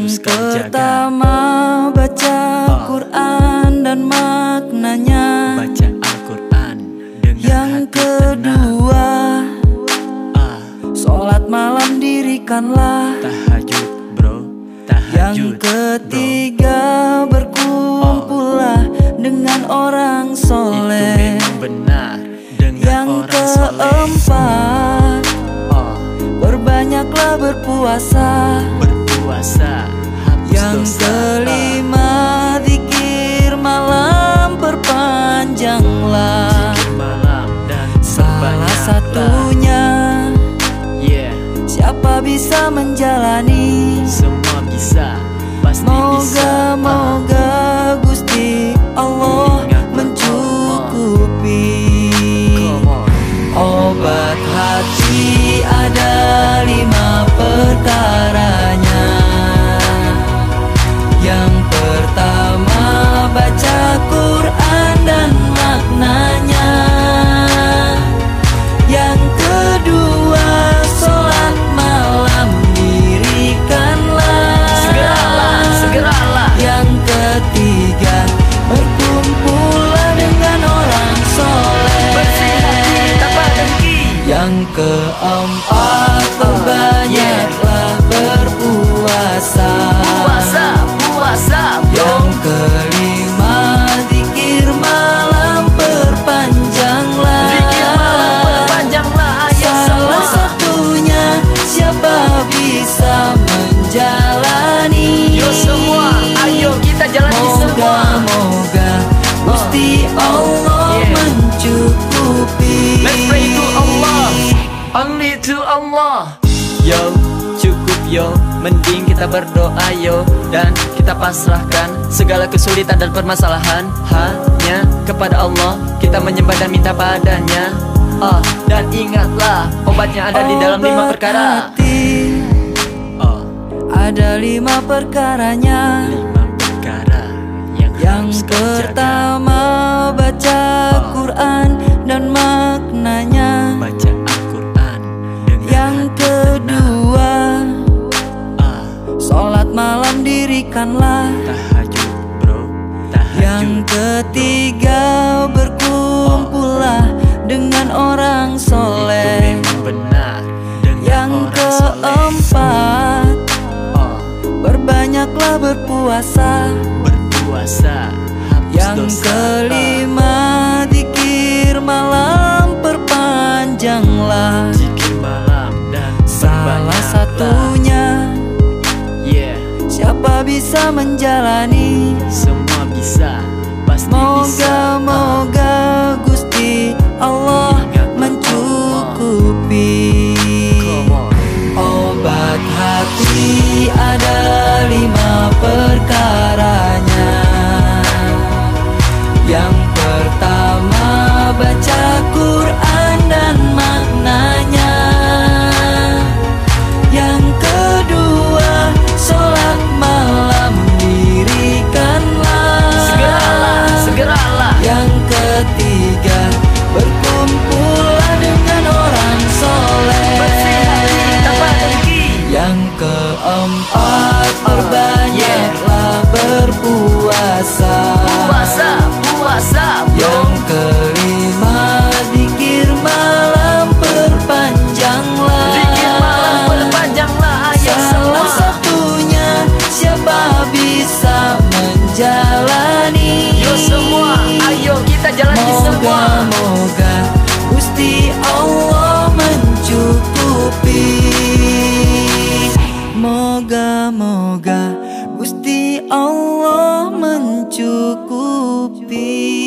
Yang pertama baca Quran dan maknanya, baca Al-Quran dengan yang hati kedua sholat malam dirikanlah, tahajud bro, yang tahajud ketiga berkumpullah dengan orang itu soleh, memang benar dengan yang orang soleh. keempat perbanyaklah berpuasa, berpuasa hapus yang dosa. kelima zikir malam perpanjanglah, Zikir malam dan salah perbanyaklah. satunya Yeah, siapa bisa menjalani, semua bisa, pasti bisa. moga-moga Gusti Allah Ingat, mencukupi. Come on. Obat hati ada 5 perkaranya. Yang pertama baca Quran dan maknanya, yang kedua sholat malam dirikanlah, Segeralah yang ketiga berkumpullah dengan orang soleh, bersih hati tanpa dengki. yang keempat perbanyaklah berpuasa, Puasa bro. yang kelima zikir malam perpanjanglah, Zikir malam perpanjanglah, ayo salah semua. satunya siapa bisa menjalani. Yo semua, ayo kita jalani semua. Moga-moga Gusti Allah Yeah. mencukupi. Let's pray to Allah, only to Allah. Yo, cukup yo, mending kita berdoa yo, dan kita pasrahkan segala kesulitan dan permasalahan hanya kepada Allah. Kita menyembah dan minta padanya. Dan ingatlah, obatnya ada di dalam 5 perkara. Hati ada 5 perkaranya. 5 perkara yang Yang harus kau jaga. pertama baca Quran dan maknanya, Baca Al-Quran dengan yang hati kedua tenang. sholat malam dirikanlah, Tahajud bro, tahajud. yang ketiga berkumpullah dengan orang Itu soleh, memang benar dengan yang orang soleh. keempat berbanyaklah berpuasa, Berpuasa hapus yang dosa. kelima zikir malam perpanjanglah, Zikir malam dan salah perbanyaklah. satunya Yeah, siapa bisa menjalani. semua bisa, pasti bisa. Moga-moga Gusti Allah Ingat, mencukupi. Come on. Obat hati ada 5 perkaranya. Yang pertama baca Quran dan maknanya, yang kedua sholat malam dirikanlah, Segeralah. yang ketiga berkumpullah dengan orang soleh, Bersih hati tanpa dengki. yang keempat perbanyaklah berpuasa, Puasa bro. yang kelima zikir malam perpanjanglah, Zikir malam perpanjanglah, ayo salah semua. satunya siapa bisa menjalani. Yo semua, ayo kita jalani semua. Moga-moga Gusti Allah mencukupi. Moga-moga Gusti Allah mencukupi.